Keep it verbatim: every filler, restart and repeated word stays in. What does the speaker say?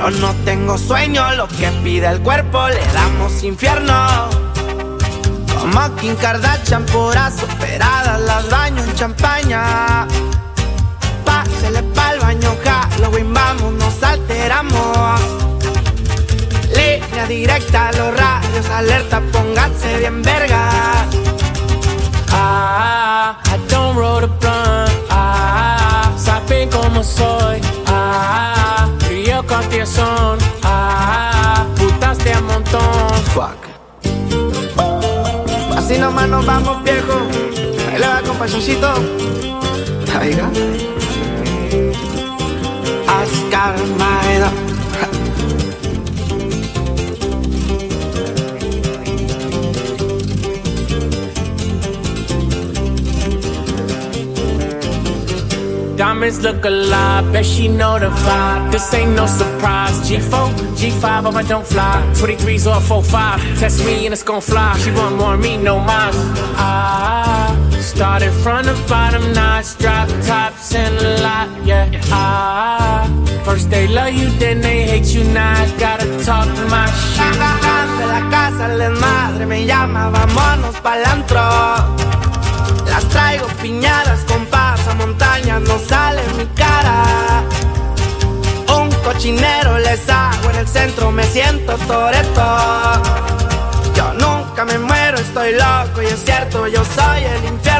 Yo no tengo sueño, lo que pide el cuerpo le damos infierno. Como Kim Kardashian, puras operadas, las baño en champaña. Pásele pa'l baño, Halloween, vamos, nos alteramos. Línea directa, los radios alerta, pónganse bien verga. Ah, I don't roll the blunt. Ah, saben cómo soy. Ah, frío son. Ah, putas de a montón. Fuck. Así nomás nos vamos, viejo. Ahí le va, compañoncito. Oiga. Oscar Maeda. Diamonds look alive, bet she know the vibe. This ain't no surprise. G four, G five, oh I don't fly. twenty-threes or four five, test me and it's gon' fly. She want more of me, no mine. Ah, started from the bottom, notch, drop tops and a lot, yeah. Ah, first they love you, then they hate you, now I gotta talk my shit. De la casa el desmadre me llama, vámonos pa'l antro. Las traigo piñadas con pasamontañas, no sale en mi cara. Un cochinero les hago en el centro, me siento Toretto. Yo nunca me muero, estoy loco y es cierto, yo soy el infierno.